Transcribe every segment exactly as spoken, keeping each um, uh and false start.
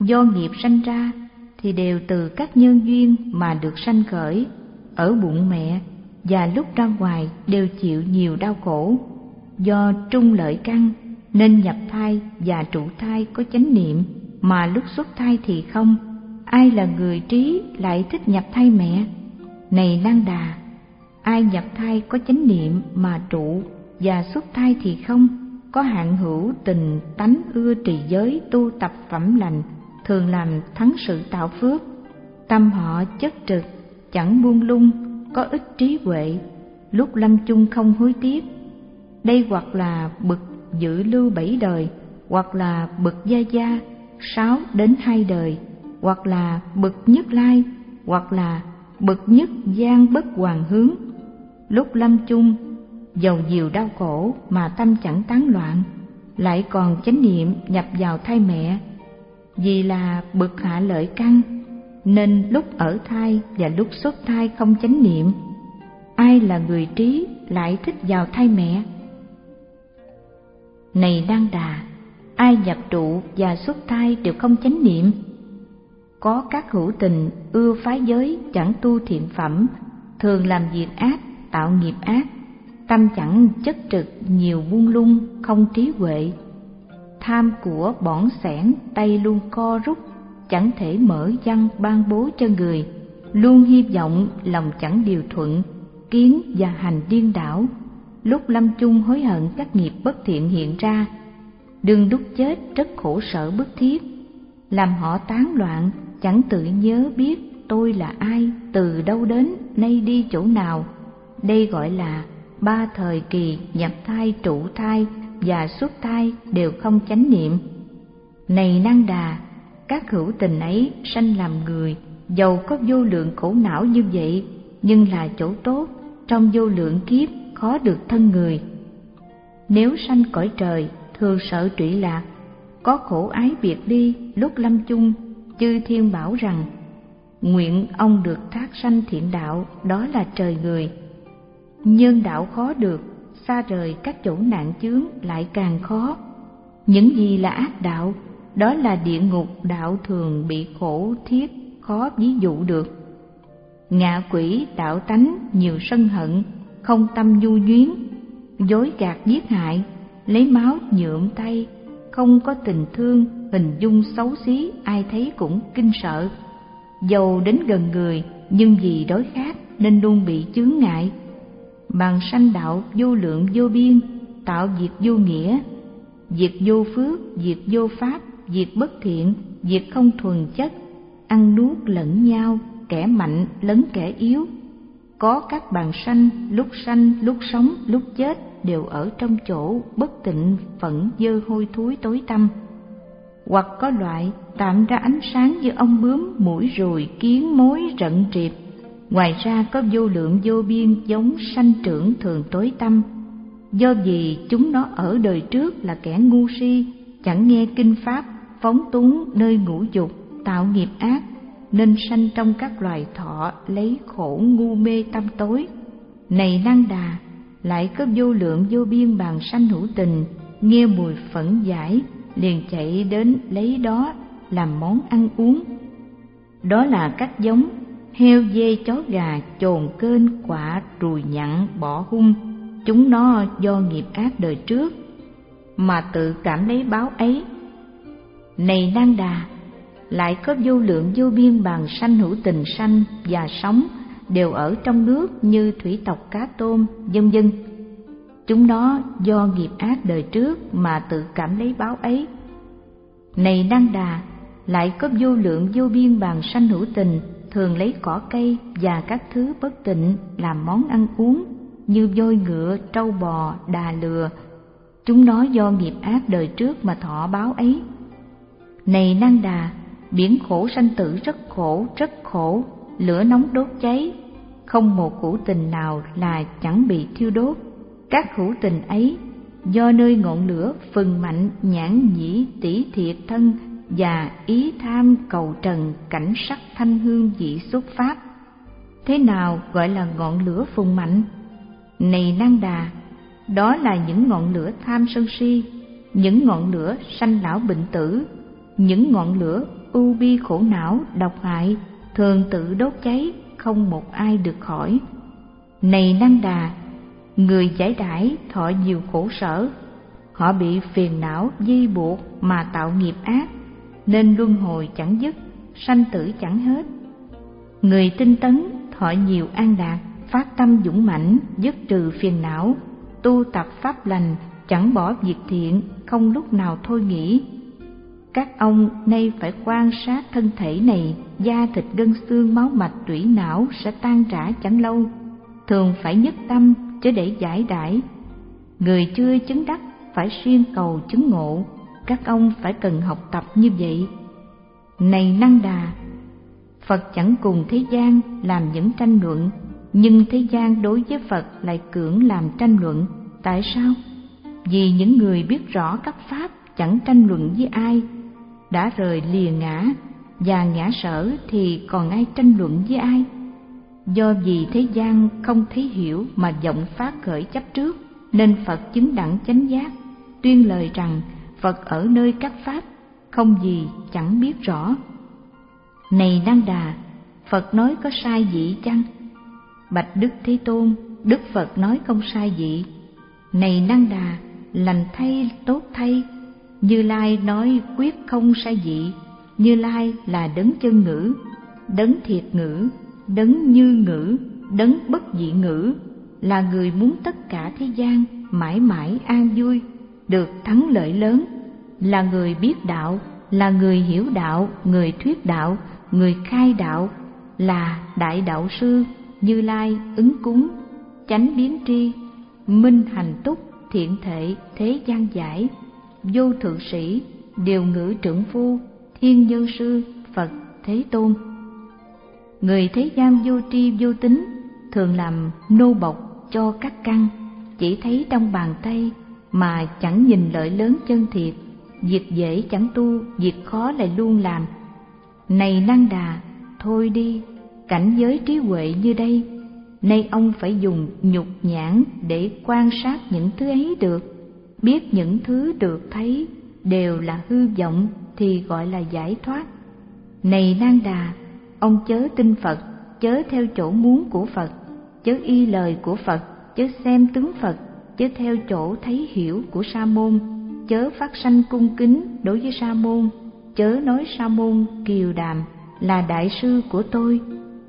Do nghiệp sanh ra thì đều từ các nhân duyên mà được sanh khởi ở bụng mẹ, và lúc ra ngoài đều chịu nhiều đau khổ. Do trung lợi căn nên nhập thai và trụ thai có chánh niệm, mà lúc xuất thai thì không. Ai là người trí lại thích nhập thai mẹ? Này Nang Đà, ai nhập thai có chánh niệm mà trụ và xuất thai thì không, có hạn hữu tình tánh ưa trì giới tu tập phẩm lành, thường làm thắng sự tạo phước. Tâm họ chất trực, chẳng buông lung, có ít trí huệ, lúc lâm chung không hối tiếc. Đây hoặc là bậc dự lưu bảy đời, hoặc là bậc gia gia sáu đến hai đời, hoặc là bậc nhất lai, hoặc là bậc nhất gian bất hoàn hướng. Lúc lâm chung dầu nhiều đau khổ mà tâm chẳng tán loạn, lại còn chánh niệm nhập vào thai mẹ. Vì là bậc hạ lợi căn nên lúc ở thai và lúc xuất thai không chánh niệm. Ai là người trí lại thích vào thai mẹ? Này Nang Đà, ai nhập trụ và xuất thai đều không chánh niệm. Có các hữu tình ưa phái giới, chẳng tu thiện phẩm, thường làm việc ác, tạo nghiệp ác, tâm chẳng chất trực, nhiều buông lung, không trí huệ. Tham của bỏn sẻn, tay luôn co rút, chẳng thể mở văn ban bố cho người, luôn hy vọng lòng chẳng điều thuận, kiến và hành điên đảo. Lúc lâm chung hối hận các nghiệp bất thiện hiện ra, đương đúc chết rất khổ sở bức thiết, làm họ tán loạn, chẳng tự nhớ biết tôi là ai, từ đâu đến, nay đi chỗ nào. Đây gọi là ba thời kỳ nhập thai, trụ thai và xuất thai đều không chánh niệm. Này Nang Đà, các hữu tình ấy sanh làm người, dầu có vô lượng khổ não như vậy, nhưng là chỗ tốt, trong vô lượng kiếp khó được thân người. Nếu sanh cõi trời, thường sợ trụy lạc, có khổ ái biệt ly, lúc lâm chung chư thiên bảo rằng nguyện ông được thác sanh thiện đạo, đó là trời người. Nhân đạo khó được, xa rời các chỗ nạn chướng lại càng khó. Những gì là ác đạo, đó là địa ngục đạo, thường bị khổ thiết, khó ví dụ được. Ngạ quỷ đạo tánh nhiều sân hận, không tâm nhu nhuyến, dối gạt giết hại, lấy máu nhuộm tay, không có tình thương, hình dung xấu xí, ai thấy cũng kinh sợ. Dầu đến gần người, nhưng vì đói khát nên luôn bị chướng ngại. Bằng sanh đạo vô lượng vô biên, tạo việc vô nghĩa, việc vô phước, việc vô pháp, việc bất thiện, việc không thuần chất, ăn nuốt lẫn nhau, kẻ mạnh lấn kẻ yếu. Có các bàn sanh, lúc sanh, lúc sống, lúc chết đều ở trong chỗ bất tịnh, phận dơ hôi thối tối tăm. Hoặc có loại tạm ra ánh sáng như ong bướm, muỗi ruồi, kiến mối rận triệp. Ngoài ra có vô lượng vô biên giống sanh trưởng thường tối tăm. Do vì chúng nó ở đời trước là kẻ ngu si, chẳng nghe kinh pháp, phóng túng nơi ngũ dục, tạo nghiệp ác, nên sanh trong các loài thọ lấy khổ ngu mê tâm tối. Này Nang Đà, lại có vô lượng vô biên bàn sanh hữu tình, nghe mùi phẫn giải, liền chạy đến lấy đó làm món ăn uống. Đó là các giống heo, dê, chó, gà, chồn, kênh, quạ, ruồi, nhặn, bọ, hung. Chúng nó do nghiệp ác đời trước mà tự cảm lấy báo ấy. Này Nang Đà, lại có vô lượng vô biên bàn sanh hữu tình sanh và sống, đều ở trong nước như thủy tộc, cá tôm, vân vân. Chúng nó do nghiệp ác đời trước mà tự cảm lấy báo ấy. Này Nang Đà, lại có vô lượng vô biên bàn sanh hữu tình, thường lấy cỏ cây và các thứ bất tịnh làm món ăn uống, như voi ngựa, trâu bò, đà lừa. Chúng nó do nghiệp ác đời trước mà thọ báo ấy. Này Nang Đà, biển khổ sanh tử rất khổ, rất khổ, lửa nóng đốt cháy, không một hữu tình nào là chẳng bị thiêu đốt. Các hữu tình ấy do nơi ngọn lửa phừng mạnh, nhãn nhĩ tỷ thiệt thân và ý tham cầu trần, cảnh sắc thanh hương vị xuất pháp. Thế nào gọi là ngọn lửa phừng mạnh? Này Nang Đà, đó là những ngọn lửa tham sân si, những ngọn lửa sanh lão bệnh tử, những ngọn lửa ưu bi khổ não, độc hại, thường tự đốt cháy, không một ai được khỏi. Này Năng Đà, người giải đãi thọ nhiều khổ sở, họ bị phiền não di buộc mà tạo nghiệp ác, nên luân hồi chẳng dứt, sanh tử chẳng hết. Người tinh tấn thọ nhiều an lạc, phát tâm dũng mãnh, dứt trừ phiền não, tu tập pháp lành, chẳng bỏ việc thiện, không lúc nào thôi nghỉ. Các ông nay phải quan sát thân thể này, da thịt gân xương máu mạch tủy não sẽ tan rã chẳng lâu, thường phải nhất tâm chứ để giải đãi. Người chưa chứng đắc phải siêng cầu chứng ngộ, các ông phải cần học tập như vậy. Này Năng Đà, Phật chẳng cùng thế gian làm những tranh luận, nhưng thế gian đối với Phật lại cưỡng làm tranh luận. Tại sao? Vì những người biết rõ các pháp chẳng tranh luận với ai, đã rời lìa ngã và ngã sở thì còn ai tranh luận với ai? Do vì thế gian không thấy hiểu mà vọng phát khởi chấp trước, nên Phật chứng đẳng chánh giác, tuyên lời rằng Phật ở nơi các pháp, không gì chẳng biết rõ. Này Năng Đà, Phật nói có sai dị chăng? Bạch Đức Thế Tôn, Đức Phật nói không sai dị. Này Năng Đà, lành thay, tốt thay, Như Lai nói quyết không sai dị. Như Lai là đấng chân ngữ, đấng thiệt ngữ, đấng như ngữ, đấng bất dị ngữ, là người muốn tất cả thế gian mãi mãi an vui, được thắng lợi lớn, là người biết đạo, là người hiểu đạo, người thuyết đạo, người khai đạo, là đại đạo sư. Như Lai ứng cúng, chánh biến tri, minh hành túc, thiện thệ, thế gian giải, vô thượng sĩ, điều ngữ trưởng phu, thiên nhân sư, Phật Thế Tôn. Người thế gian vô tri vô tín, thường làm nô bộc cho các căn, chỉ thấy trong bàn tay mà chẳng nhìn lợi lớn chân thiệt, việc dễ chẳng tu, việc khó lại luôn làm. Này Năng Đà, thôi đi, cảnh giới trí huệ như đây, nay ông phải dùng nhục nhãn để quan sát những thứ ấy được, biết những thứ được thấy đều là hư vọng thì gọi là giải thoát. Này Năng Đà, ông chớ tin Phật, chớ theo chỗ muốn của Phật, chớ y lời của Phật, chớ xem tướng Phật, chớ theo chỗ thấy hiểu của Sa môn, chớ phát sanh cung kính đối với Sa môn, chớ nói Sa môn kiều đàm là đại sư của tôi,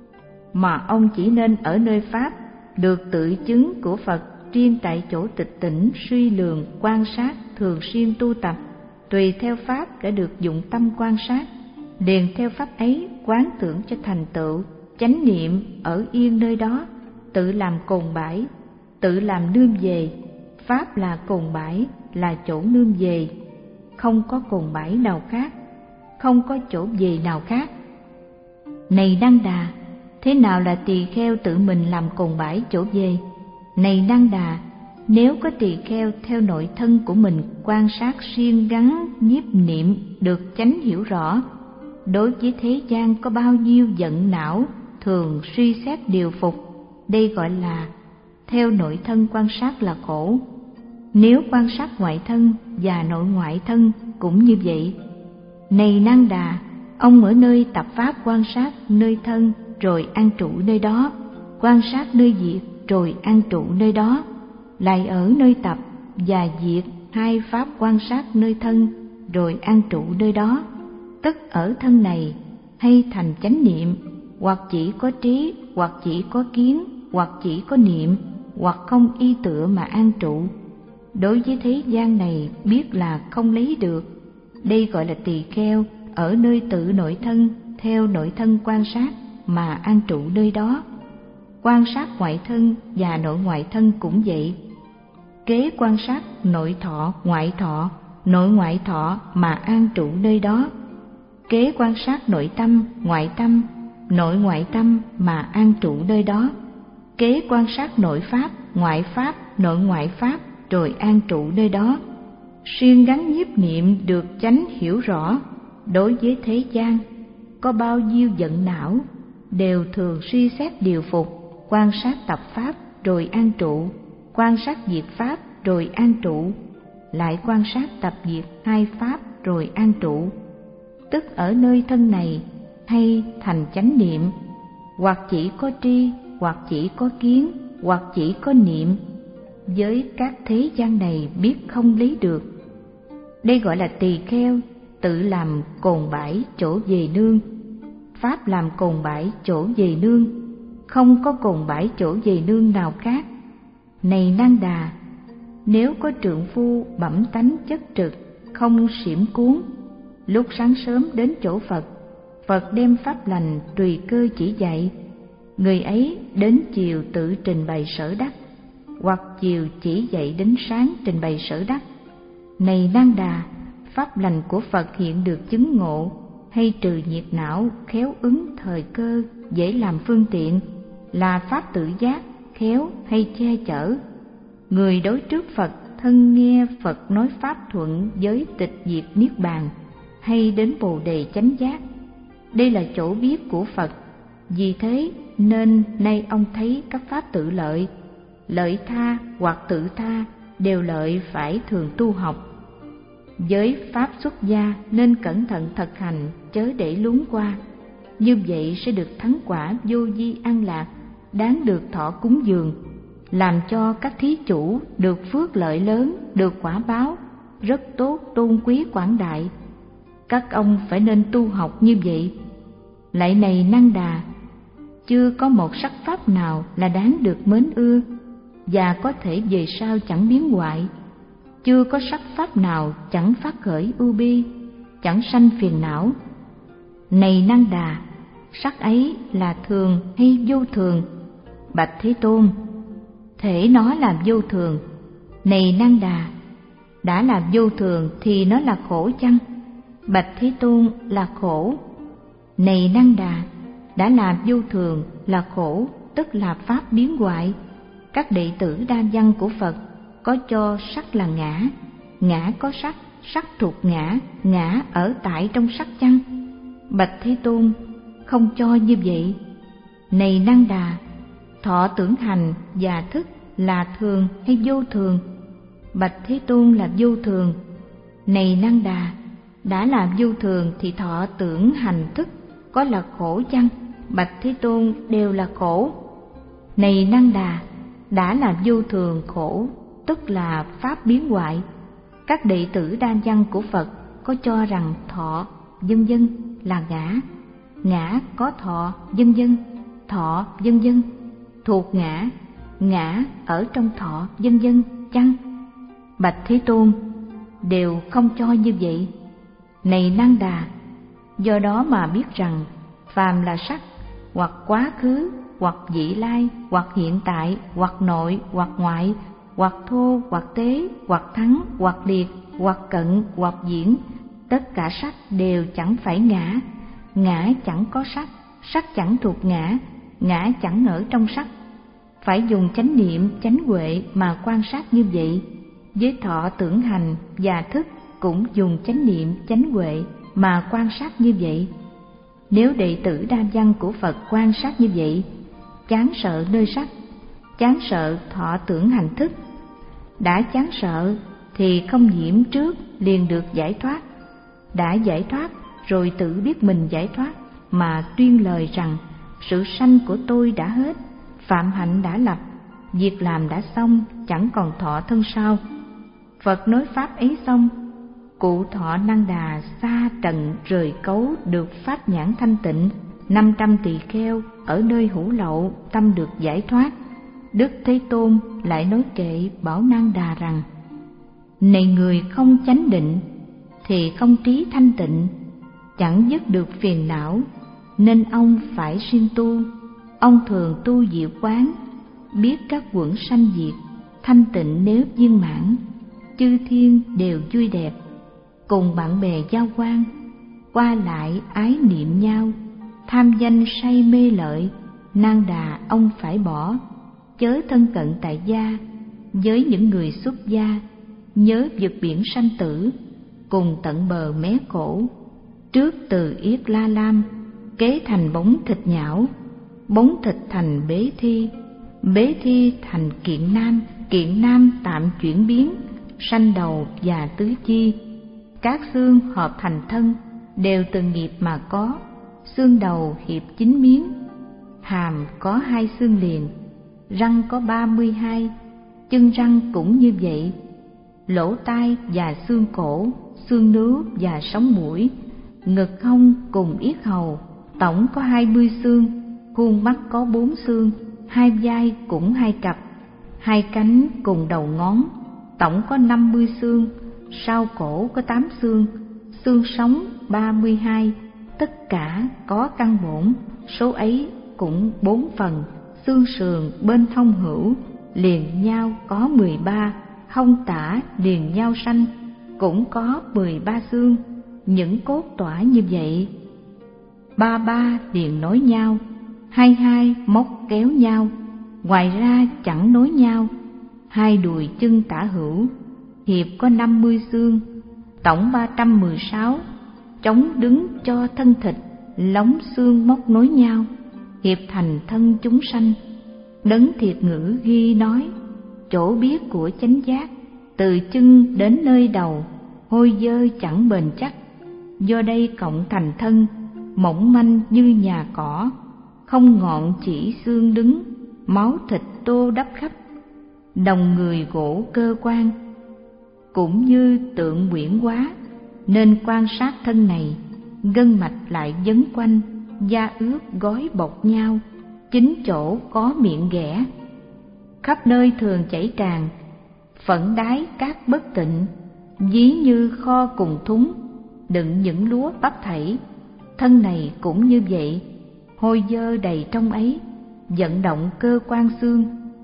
mà ông chỉ nên ở nơi pháp được tự chứng của Phật, riêng tại chỗ tịch tỉnh suy lường quan sát, thường xuyên tu tập, tùy theo pháp đã được dụng tâm quan sát, liền theo pháp ấy quán tưởng cho thành tựu, chánh niệm ở yên nơi đó, tự làm cồn bãi, tự làm nương về. Pháp là cồn bãi, là chỗ nương về, không có cồn bãi nào khác, không có chỗ về nào khác. Này Năng Đà, thế nào là tỳ kheo tự mình làm cồn bãi chỗ về? Này Năng Đà, nếu có tỳ kheo theo nội thân của mình quan sát siêng gắn nhiếp niệm được chánh hiểu rõ, đối với thế gian có bao nhiêu giận não, thường suy xét điều phục, đây gọi là theo nội thân quan sát là khổ. Nếu quan sát ngoại thân và nội ngoại thân cũng như vậy. Này Năng Đà, ông ở nơi tập pháp quan sát nơi thân rồi an trụ nơi đó, quan sát nơi diệt rồi an trụ nơi đó, lại ở nơi tập và diệt hai pháp quan sát nơi thân rồi an trụ nơi đó, tức ở thân này hay thành chánh niệm, hoặc chỉ có trí, hoặc chỉ có kiến, hoặc chỉ có niệm, hoặc không y tựa mà an trụ. Đối với thế gian này biết là không lấy được, đây gọi là tỳ kheo ở nơi tự nội thân, theo nội thân quan sát mà an trụ nơi đó. Quan sát ngoại thân và nội ngoại thân cũng vậy, kế quan sát nội thọ, ngoại thọ, nội ngoại thọ mà an trụ nơi đó, kế quan sát nội tâm, ngoại tâm, nội ngoại tâm mà an trụ nơi đó, kế quan sát nội pháp, ngoại pháp, nội ngoại pháp rồi an trụ nơi đó. Siêng gắn nhiếp niệm được chánh hiểu rõ, đối với thế gian có bao nhiêu giận não, đều thường suy xét điều phục, quan sát tập pháp rồi an trụ, quan sát diệt pháp rồi an trụ, lại quan sát tập diệt hai pháp rồi an trụ. tức ở nơi thân này, hay thành chánh niệm, hoặc chỉ có tri, hoặc chỉ có kiến, hoặc chỉ có niệm, với các thế gian này biết không lấy được. Đây gọi là tỳ kheo tự làm cồn bãi chỗ về nương. Pháp làm cồn bãi chỗ về nương, không có cồn bãi chỗ về nương nào khác. Này Nang Đà, nếu có trượng phu bẩm tánh chất trực, không xiểm cuốn, lúc sáng sớm đến chỗ Phật, Phật đem pháp lành tùy cơ chỉ dạy, người ấy đến chiều tự trình bày sở đắc, hoặc chiều chỉ dạy đến sáng trình bày sở đắc. Này Nang Đà, pháp lành của Phật hiện được chứng ngộ, hay trừ nhiệt não, khéo ứng thời cơ, dễ làm phương tiện, là pháp tự giác, khéo hay che chở. Người đối trước Phật thân nghe Phật nói pháp thuận với tịch diệt niết bàn, hay đến bồ đề chánh giác. Đây là chỗ biết của Phật. Vì thế nên nay ông thấy các pháp tự lợi, lợi tha hoặc tự tha đều lợi phải thường tu học. Với pháp xuất gia nên cẩn thận thực hành, chớ để luống qua. Như vậy sẽ được thắng quả vô vi an lạc, đáng được thọ cúng dường, làm cho các thí chủ được phước lợi lớn, được quả báo rất tốt, tôn quý quảng đại. Các ông phải nên tu học như vậy. Lại này Nang Đà, chưa có một sắc pháp nào là đáng được mến ưa, và có thể về sau chẳng biến hoại. Chưa có sắc pháp nào chẳng phát khởi ưu bi, chẳng sanh phiền não. Này Nang Đà, sắc ấy là thường hay vô thường? Bạch Thế Tôn, thể nó là vô thường. Này Nang Đà, đã là vô thường thì nó là khổ chăng? Bạch Thế Tôn, là khổ. Này Nang Đà, đã là vô thường, là khổ, tức là pháp biến hoại. Các đệ tử đa văn của Phật có cho sắc là ngã, ngã có sắc, sắc thuộc ngã, ngã ở tại trong sắc chăng? Bạch Thế Tôn, không cho như vậy. Này Nang Đà, thọ tưởng hành và thức là thường hay vô thường? Bạch Thế Tôn, là vô thường. Này Nang Đà, đã là vô thường thì thọ tưởng hành thức có là khổ chăng? Bạch Thế Tôn, đều là khổ. Này Nang Đà, đã là vô thường khổ, tức là pháp biến hoại. Các đệ tử đa văn của Phật có cho rằng thọ vân vân là ngã, ngã có thọ vân vân, thọ vân vân thuộc ngã, ngã ở trong thọ vân vân chăng? Bạch Thế Tôn, đều không cho như vậy. Này Nang Đà, do đó mà biết rằng phàm là sắc, hoặc quá khứ, hoặc vị lai, hoặc hiện tại, hoặc nội, hoặc ngoại, hoặc thô, hoặc tế, hoặc thắng, hoặc liệt, hoặc cận, hoặc diễn, tất cả sắc đều chẳng phải ngã, ngã chẳng có sắc, sắc chẳng thuộc ngã, ngã chẳng ở trong sắc. Phải dùng chánh niệm, chánh huệ mà quan sát như vậy. Với thọ tưởng hành và thức cũng dùng chánh niệm, chánh huệ mà quan sát như vậy. Nếu đệ tử đa văn của Phật quan sát như vậy, chán sợ nơi sắc, chán sợ thọ tưởng hành thức, đã chán sợ thì không nhiễm trước liền được giải thoát. Đã giải thoát rồi tự biết mình giải thoát mà tuyên lời rằng sự sanh của tôi đã hết, phạm hạnh đã lập, việc làm đã xong, chẳng còn thọ thân sau. Phật nói pháp ấy xong, cụ thọ Nang Đà xa trần rời cấu được pháp nhãn thanh tịnh, năm trăm tỳ kheo ở nơi hữu lậu tâm được giải thoát. Đức Thế Tôn lại nói kệ bảo Nang Đà rằng: này người không chánh định thì không trí thanh tịnh, chẳng dứt được phiền não, nên ông phải siêng tu. Ông thường tu diệu quán, biết các quẩn sanh diệt, thanh tịnh nếu viên mãn, chư thiên đều vui đẹp, cùng bạn bè giao quan, qua lại ái niệm nhau, tham danh say mê lợi. Nang Đà ông phải bỏ, chớ thân cận tại gia, với những người xuất gia, nhớ vượt biển sanh tử, cùng tận bờ mé cổ. Trước từ Yết La Lam, kế thành bóng thịt nhão, bóng thịt thành bế thi, bế thi thành kiện nam, kiện nam tạm chuyển biến, sanh đầu và tứ chi, các xương hợp thành thân, đều từ nghiệp mà có. Xương đầu hiệp chín miếng, hàm có hai xương liền, răng có ba mươi hai, chân răng cũng như vậy. Lỗ tai và xương cổ, xương nướu và sống mũi, ngực hông cùng yết hầu, tổng có hai mươi xương. Khuôn mắt có bốn xương, hai vai cũng hai cặp, hai cánh cùng đầu ngón, tổng có năm mươi xương. Sau cổ có tám xương, xương sống ba mươi hai, tất cả có căn bổn, số ấy cũng bốn phần. Xương sườn bên hông hữu liền nhau có mười ba, hông tả liền nhau sanh cũng có mười ba xương. Những cốt tỏa như vậy, ba ba liền nối nhau, hai hai móc kéo nhau, ngoài ra chẳng nối nhau. Hai đùi chân tả hữu hiệp có năm mươi xương, tổng ba trăm mười sáu, chống đứng cho thân thịt, lóng xương móc nối nhau, hiệp thành thân chúng sanh. Đấng Thiệt Ngữ ghi nói, chỗ biết của chánh giác, từ chân đến nơi đầu, hôi dơ chẳng bền chắc. Do đây cộng thành thân, mỏng manh như nhà cỏ, không ngọn chỉ xương đứng, máu thịt tô đắp khắp. Đồng người gỗ cơ quan, cũng như tượng quyển quá, nên quan sát thân này. Gân mạch lại dấn quanh, da ướt gói bọc nhau, chính chỗ có miệng ghẻ. Khắp nơi thường chảy tràn, phẫn đái cát bất tịnh, ví như kho cùng thúng, đựng những lúa bắp thảy. Thân này cũng như vậy, hôi dơ đầy trong ấy, vận động cơ quan xương,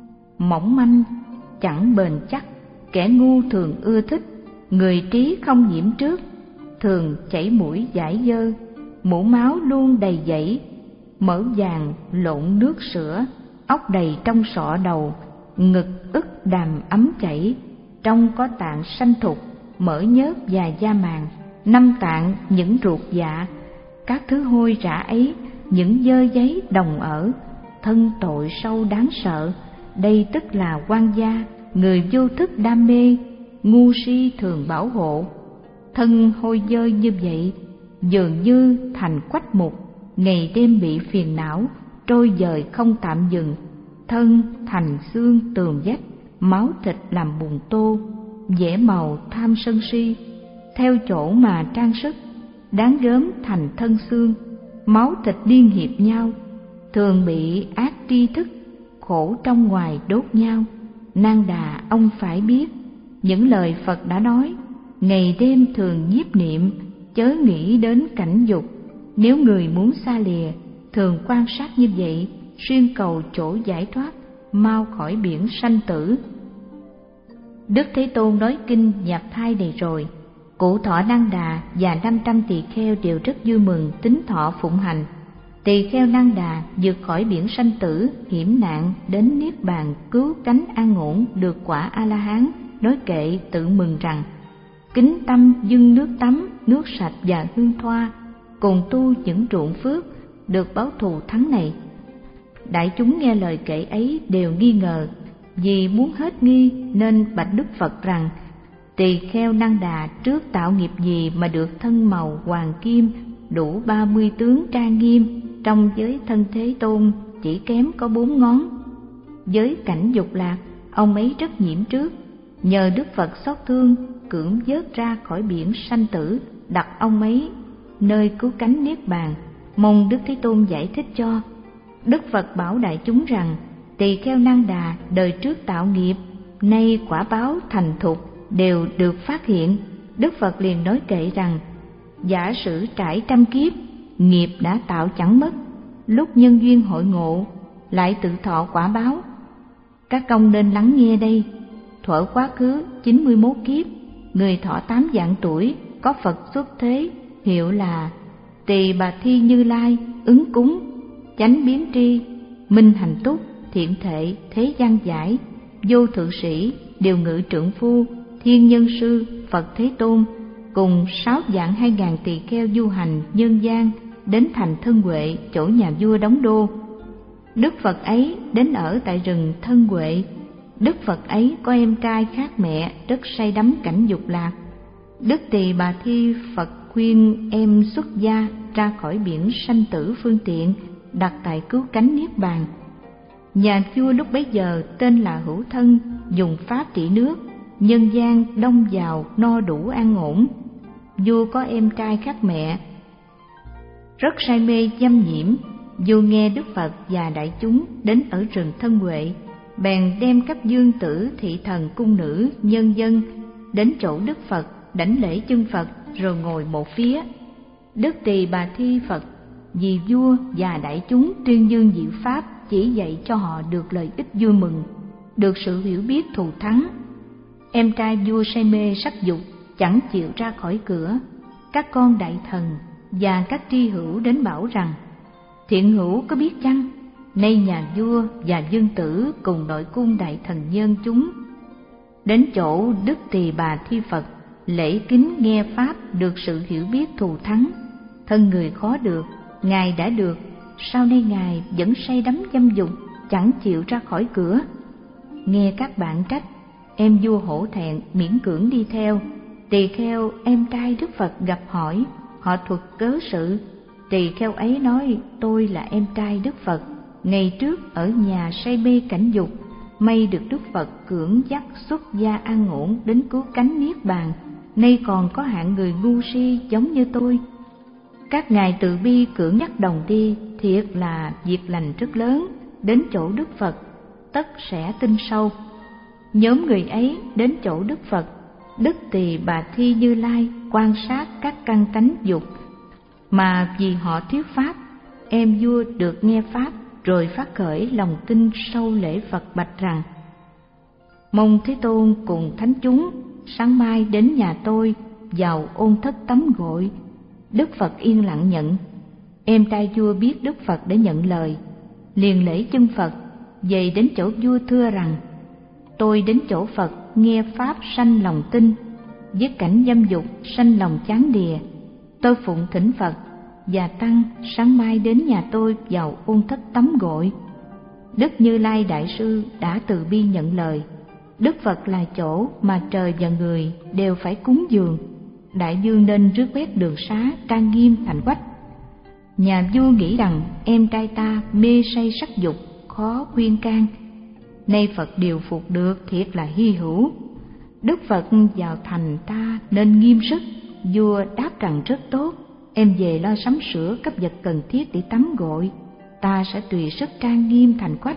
mỏng manh, chẳng bền chắc. Kẻ ngu thường ưa thích, người trí không nhiễm trước, thường chảy mũi giải dơ, mũ máu luôn đầy dẫy, mỡ vàng lộn nước sữa, ốc đầy trong sọ đầu, ngực ức đàm ấm chảy. Trong có tạng sanh thục, mỡ nhớt và da màng, năm tạng những ruột dạ. Các thứ hôi rã ấy, những dơ giấy đồng ở, thân tội sâu đáng sợ. Đây tức là oan gia, người vô thức đam mê, ngu si thường bảo hộ. Thân hôi dơ như vậy, dường như thành quách mục, ngày đêm bị phiền não, trôi dời không tạm dừng. Thân thành xương tường vách, máu thịt làm bùn tô, vẽ màu tham sân si, theo chỗ mà trang sức. Đáng gớm thành thân xương, máu thịt liên hiệp nhau, thường bị ác tri thức, khổ trong ngoài đốt nhau. Nang Đà, ông phải biết, những lời Phật đã nói, ngày đêm thường nhiếp niệm, chớ nghĩ đến cảnh dục. Nếu người muốn xa lìa, thường quan sát như vậy, xuyên cầu chỗ giải thoát, mau khỏi biển sanh tử. Đức Thế Tôn nói kinh nhập thai này rồi, Cụ Thọ Nang Đà và năm trăm tỳ kheo đều rất vui mừng tín thọ phụng hành. Tỳ kheo Nang Đà vượt khỏi biển sanh tử hiểm nạn đến niết bàn, cứu cánh an ổn, được quả A La Hán, nói kệ tự mừng rằng: kính tâm dâng nước tắm, nước sạch và hương thoa, cùng tu những ruộng phước, được báo thù thắng này. Đại chúng nghe lời kệ ấy đều nghi ngờ, vì muốn hết nghi nên bạch Đức Phật rằng: tỳ kheo Nang Đà trước tạo nghiệp gì mà được thân màu hoàng kim, đủ ba mươi tướng trang nghiêm, trong giới thân Thế Tôn chỉ kém có bốn ngón. Giới cảnh dục lạc, ông ấy rất nhiễm trước, nhờ Đức Phật xót thương cưỡng vớt ra khỏi biển sanh tử, đặt ông ấy nơi cứu cánh niết bàn, mong Đức Thế Tôn giải thích cho. Đức Phật bảo đại chúng rằng: tỳ kheo Nang Đà đời trước tạo nghiệp, nay quả báo thành thục đều được phát hiện. Đức Phật liền nói kệ rằng: giả sử trải trăm kiếp, nghiệp đã tạo chẳng mất, lúc nhân duyên hội ngộ lại tự thọ quả báo. Các công nên lắng nghe đây. Thuở quá khứ chín mươi mốt kiếp, người thọ tám vạn tuổi, có Phật xuất thế, hiệu là Tỳ Bà Thi Như Lai, ứng cúng, chánh biến tri, minh hành túc, thiện thệ, thế gian giải, vô thượng sĩ, điều ngự trượng phu, thiên nhân sư, Phật Thế Tôn, cùng sáu vạn hai ngàn tỳ kheo du hành nhân gian đến thành Thân Huệ, chỗ nhà vua đóng đô. Đức Phật ấy đến ở tại rừng Thân Huệ. Đức Phật ấy có em trai khác mẹ, rất say đắm cảnh dục lạc. Đức Tỳ Bà Thi Phật khuyên em xuất gia ra khỏi biển sanh tử phương tiện, đặt tại cứu cánh niết bàn. Nhà vua lúc bấy giờ tên là Hữu Thân, dùng pháp trị nước, nhân gian đông giàu no đủ an ổn. Vua có em trai khác mẹ, rất say mê dâm nhiễm. Vua nghe Đức Phật và đại chúng đến ở rừng Thân Huệ, bèn đem các dương tử, thị thần, cung nữ, nhân dân đến chỗ Đức Phật, đảnh lễ chân Phật rồi ngồi một phía. Đức Tỳ Bà Thi Phật vì vua và đại chúng tuyên dương diệu pháp, chỉ dạy cho họ được lợi ích vui mừng, được sự hiểu biết thù thắng. Em trai vua say mê sắc dục, chẳng chịu ra khỏi cửa. Các con đại thần và các tri hữu đến bảo rằng: thiện hữu có biết chăng, nay nhà vua và dương tử cùng đội cung đại thần nhân chúng đến chỗ Đức Tỳ Bà Thi Phật, lễ kính nghe pháp, được sự hiểu biết thù thắng. Thân người khó được, Ngài đã được, sau nay Ngài vẫn say đắm dâm dục, chẳng chịu ra khỏi cửa. Nghe các bạn trách, em vua hổ thẹn miễn cưỡng đi theo. Tỳ kheo em trai Đức Phật gặp hỏi, họ thuật cớ sự. Tỳ kheo ấy nói: tôi là em trai Đức Phật, ngày trước ở nhà say mê cảnh dục, may được Đức Phật cưỡng dắt xuất gia an ổn đến cứu cánh niết bàn. Nay còn có hạng người ngu si giống như tôi, các ngài từ bi cưỡng dắt đồng đi, thiệt là việc lành rất lớn. Đến chỗ Đức Phật tất sẽ tin sâu. Nhóm người ấy đến chỗ Đức Phật, Đức Tỳ Bà Thi Như Lai quan sát các căn tánh dục, mà vì họ thuyết pháp, em vua được nghe pháp rồi phát khởi lòng tin sâu, lễ Phật bạch rằng: mong Thế Tôn cùng thánh chúng sáng mai đến nhà tôi vào ôn thất tắm gội. Đức Phật yên lặng nhận. Em trai vua biết Đức Phật để nhận lời, liền lễ chân Phật, về đến chỗ vua thưa rằng: tôi đến chỗ Phật nghe pháp sanh lòng tin, với cảnh dâm dục sanh lòng chán đìa. Tôi phụng thỉnh Phật và tăng sáng mai đến nhà tôi vào ôn thất tắm gội. Đức Như Lai Đại Sư đã từ bi nhận lời. Đức Phật là chỗ mà trời và người đều phải cúng dường. Đại vương nên rước quét đường xá, trang nghiêm thành quách. Nhà vua nghĩ rằng em trai ta mê say sắc dục, khó khuyên can. Nay Phật điều phục được, thiệt là hy hữu. Đức Phật vào thành ta nên nghiêm sức. Vua đáp rằng rất tốt, em về lo sắm sửa cấp vật cần thiết để tắm gội, ta sẽ tùy sức trang nghiêm thành quách.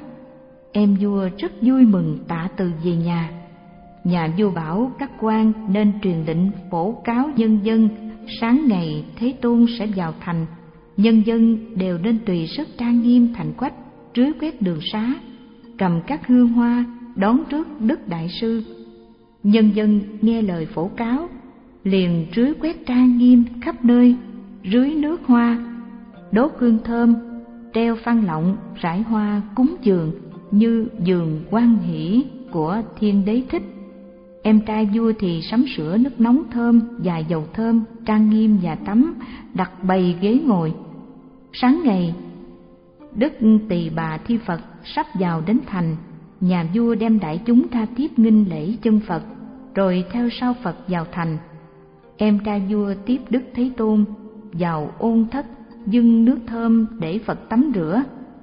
Em vua rất vui mừng tạ từ về nhà. Nhà vua bảo các quan nên truyền lệnh phổ cáo nhân dân, sáng ngày Thế Tôn sẽ vào thành, nhân dân đều nên tùy sức trang nghiêm thành quách, rưới quét đường xá, cầm các hương hoa đón trước Đức Đại Sư. Nhân dân nghe lời phổ cáo, liền rưới quét trang nghiêm khắp nơi, rưới nước hoa, đốt hương thơm, treo phan lọng, rải hoa cúng dường như giường hoan hỷ của Thiên Đế Thích. Em trai vua thì sắm sửa nước nóng thơm và dầu thơm, trang nghiêm và tắm, đặt bày ghế ngồi. Sáng ngày, Đức Tỳ Bà Thi Phật sắp vào đến thành, nhà vua đem đại chúng tha thiết nghinh lễ chân Phật, rồi theo sau Phật vào thành. Em trai vua tiếp Đức Thế Tôn vào ôn thất, dâng nước thơm để Phật tắm rửa.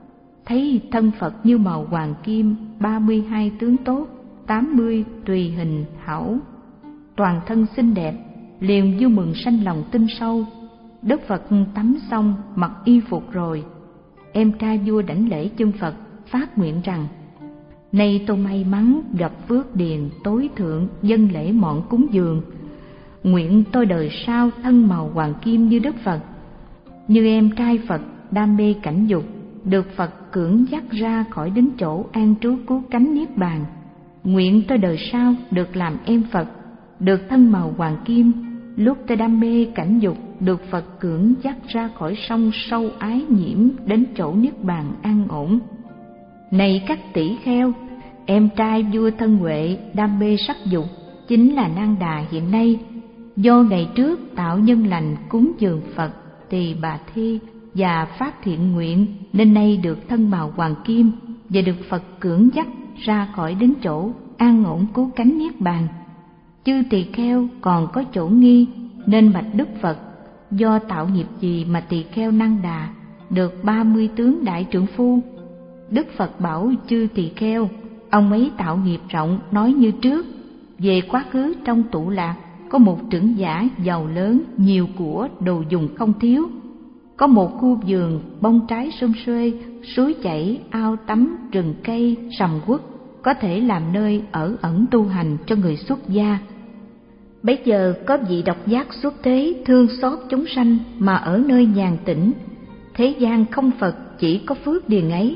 Thấy thân Phật như màu hoàng kim, ba mươi hai tướng tốt, tám mươi tùy hình hảo, toàn thân xinh đẹp, liền vui mừng sanh lòng tin sâu. Đức Phật tắm xong mặc y phục rồi, em trai vua đảnh lễ chân Phật, phát nguyện rằng: nay tôi may mắn gặp phước điền tối thượng, dâng lễ mọn cúng dường, nguyện tôi đời sau thân màu hoàng kim như Đức Phật. Như em trai Phật đam mê cảnh dục, được Phật cưỡng dắt ra khỏi đến chỗ an trú cứu cánh niết bàn, nguyện tôi đời sau được làm em Phật, được thân màu hoàng kim. Lúc tôi đam mê cảnh dục, được Phật cưỡng dắt ra khỏi sông sâu ái nhiễm đến chỗ niết bàn an ổn. Này các tỷ kheo, em trai vua Thân Huệ đam mê sắc dục chính là Nan Đà hiện nay, do ngày trước tạo nhân lành cúng dường Phật Tỳ Bà Thi và phát thiện nguyện, nên nay được thân màu hoàng kim và được Phật cưỡng dắt ra khỏi đến chỗ an ổn cứu cánh niết bàn. Chư tỳ kheo còn có chỗ nghi, nên bạch Đức Phật: do tạo nghiệp gì mà tỳ kheo Năng Đà được ba mươi tướng đại trượng phu? Đức Phật bảo chư tỳ kheo, ông ấy tạo nghiệp rộng nói như trước. Về quá khứ trong tụ lạc, có một trưởng giả giàu lớn, nhiều của, đồ dùng không thiếu. Có một khu vườn, bông trái sum xuê, suối chảy, ao tắm, rừng cây, sầm uất, có thể làm nơi ở ẩn tu hành cho người xuất gia. Bấy giờ có vị độc giác xuất thế thương xót chúng sanh mà ở nơi nhàn tĩnh. Thế gian không Phật, chỉ có phước điền ấy.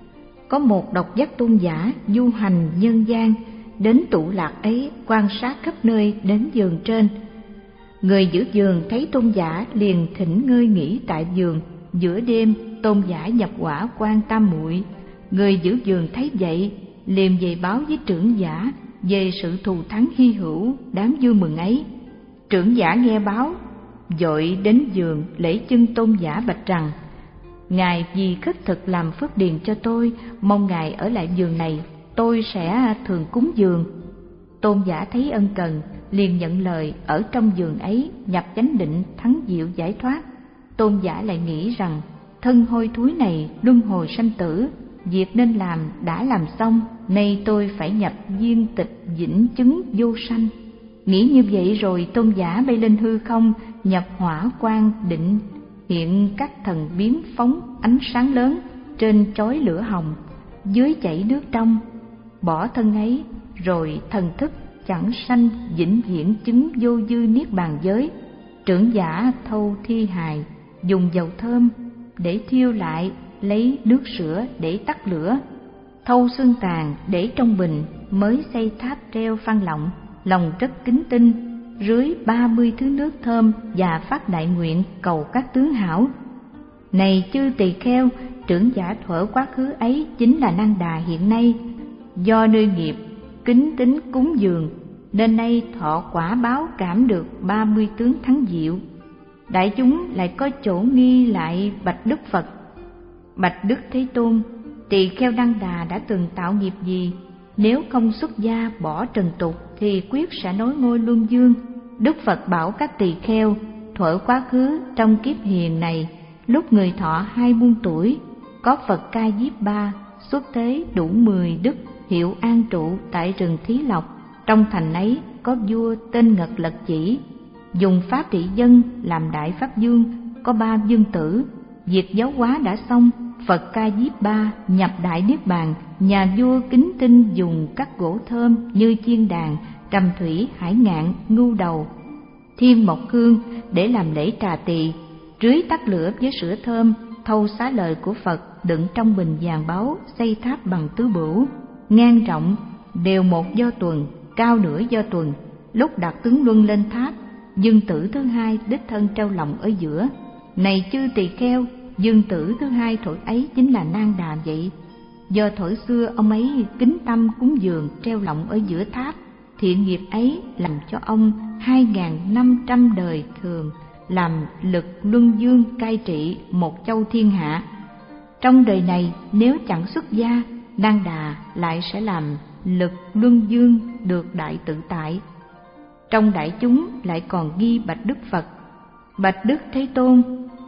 Có một độc giác tôn giả du hành nhân gian, đến tụ lạc ấy quan sát khắp nơi đến vườn trên. Người giữ vườn thấy tôn giả liền thỉnh ngơi nghỉ tại vườn. Giữa đêm tôn giả nhập quả quan tam muội. Người giữ vườn thấy vậy liền về báo với trưởng giả về sự thù thắng hy hữu đáng vui mừng ấy. Trưởng giả nghe báo, vội đến vườn lễ chân tôn giả bạch rằng: Ngài vì khất thực làm phước điền cho tôi, mong Ngài ở lại vườn này, tôi sẽ thường cúng dường. Tôn giả thấy ân cần, liền nhận lời ở trong vườn ấy, nhập chánh định thắng diệu giải thoát. Tôn giả lại nghĩ rằng thân hôi thối này luân hồi sanh tử, việc nên làm đã làm xong, nay tôi phải nhập viên tịch vĩnh chứng vô sanh. Nghĩ như vậy rồi tôn giả bay lên hư không, nhập hỏa quang định, hiện các thần biến phóng ánh sáng lớn, trên chói lửa hồng, dưới chảy nước trong. Bỏ thân ấy rồi thần thức chẳng sanh vĩnh viễn chứng vô dư niết bàn giới. Trưởng giả thâu thi hài, dùng dầu thơm để thiêu lại, lấy nước sữa để tắt lửa, thâu xương tàn để trong bình, mới xây tháp treo phan lọng, lòng rất kính tinh, rưới ba mươi thứ nước thơm và phát đại nguyện cầu các tướng hảo. Này chư tỳ kheo, trưởng giả thuở quá khứ ấy chính là Năng Đà hiện nay. Do nơi nghiệp kính tính cúng dường, nên nay thọ quả báo cảm được ba mươi tướng thắng diệu. Đại chúng lại có chỗ nghi lại bạch Đức Phật: Bạch Đức Thế Tôn, tỳ kheo Năng Đà đã từng tạo nghiệp gì? Nếu không xuất gia bỏ trần tục thì quyết sẽ nối ngôi luân dương. Đức Phật bảo các tỳ kheo: thuở quá khứ trong kiếp hiền này, lúc người thọ hai muôn tuổi, có Phật Ca Diếp Ba xuất thế đủ mười đức, hiệu an trụ tại rừng Thí Lộc. Trong thành ấy có vua tên Ngật Lật Chỉ, dùng pháp trị dân làm đại pháp vương, có ba vương tử. Việc giáo hóa đã xong, Phật Ca Diếp Ba nhập đại niết bàn. Nhà vua kính tinh dùng các gỗ thơm như chiên đàn, trầm thủy, hải ngạn, ngưu đầu, thiên mộc hương để làm lễ trà tỳ, rưới tắt lửa với sữa thơm, thâu xá lợi của Phật đựng trong bình vàng báu, xây tháp bằng tứ bửu, ngang rộng đều một do tuần, cao nửa do tuần. Lúc đặt tướng luân lên tháp, dương tử thứ hai đích thân treo lọng ở giữa. Này chư tỳ kheo, dương tử thứ hai thổi ấy chính là Nan Đà vậy. Do thổi xưa ông ấy kính tâm cúng dường treo lọng ở giữa tháp, thiện nghiệp ấy làm cho ông hai ngàn năm trăm đời thường làm lực luân dương cai trị một châu thiên hạ. Trong đời này nếu chẳng xuất gia, Nan Đà lại sẽ làm lực luân dương được đại tự tại. Trong đại chúng lại còn ghi bạch Đức Phật: Bạch Đức Thế Tôn,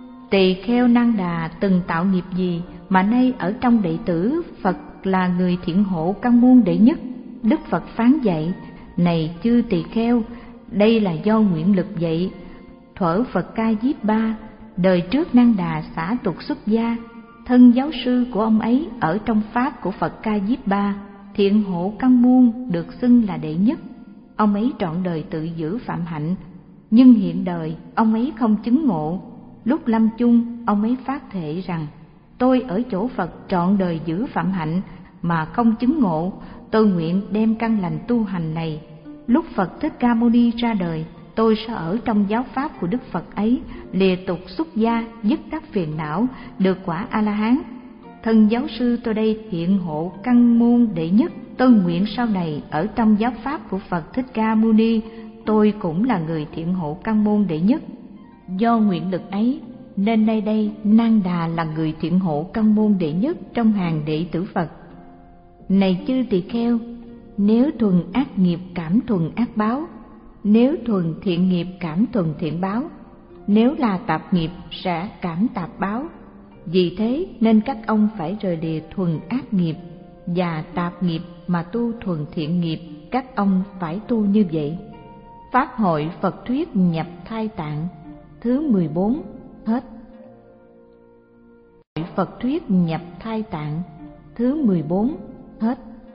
tỳ kheo Nan Đà từng tạo nghiệp gì mà nay ở trong đệ tử Phật là người thiện hộ căn môn đệ nhất? Đức Phật phán dạy: Này chư tỳ kheo, đây là do nguyện lực vậy. Thuở Phật Ca Diếp Ba, đời trước Nan Đà xả tục xuất gia, thân giáo sư của ông ấy ở trong pháp của Phật Ca Diếp Ba, thiện hộ căn môn được xưng là đệ nhất. Ông ấy trọn đời tự giữ phạm hạnh, nhưng hiện đời ông ấy không chứng ngộ. Lúc lâm chung, ông ấy phát thệ rằng: Tôi ở chỗ Phật trọn đời giữ phạm hạnh mà không chứng ngộ, tôi nguyện đem căn lành tu hành này. Lúc Phật Thích Ca Mâu Ni ra đời, tôi sẽ ở trong giáo pháp của Đức Phật ấy, lìa tục xuất gia, dứt các phiền não, được quả A-la-hán. Thân giáo sư tôi đây thiện hộ căn môn đệ nhất, tôi nguyện sau này ở trong giáo pháp của Phật Thích Ca Mâu Ni, tôi cũng là người thiện hộ căn môn đệ nhất. Do nguyện lực ấy nên nay đây Nan Đà là người thiện hộ căn môn đệ nhất trong hàng đệ tử Phật. Này chư tỳ kheo, nếu thuần ác nghiệp cảm thuần ác báo, nếu thuần thiện nghiệp cảm thuần thiện báo, nếu là tạp nghiệp sẽ cảm tạp báo. Vì thế nên các ông phải rời lìa thuần ác nghiệp và tạp nghiệp mà tu thuần thiện nghiệp, các ông phải tu như vậy. Pháp hội Phật thuyết nhập thai tạng thứ mười bốn hết. Phật thuyết nhập thai tạng thứ mười bốn hết.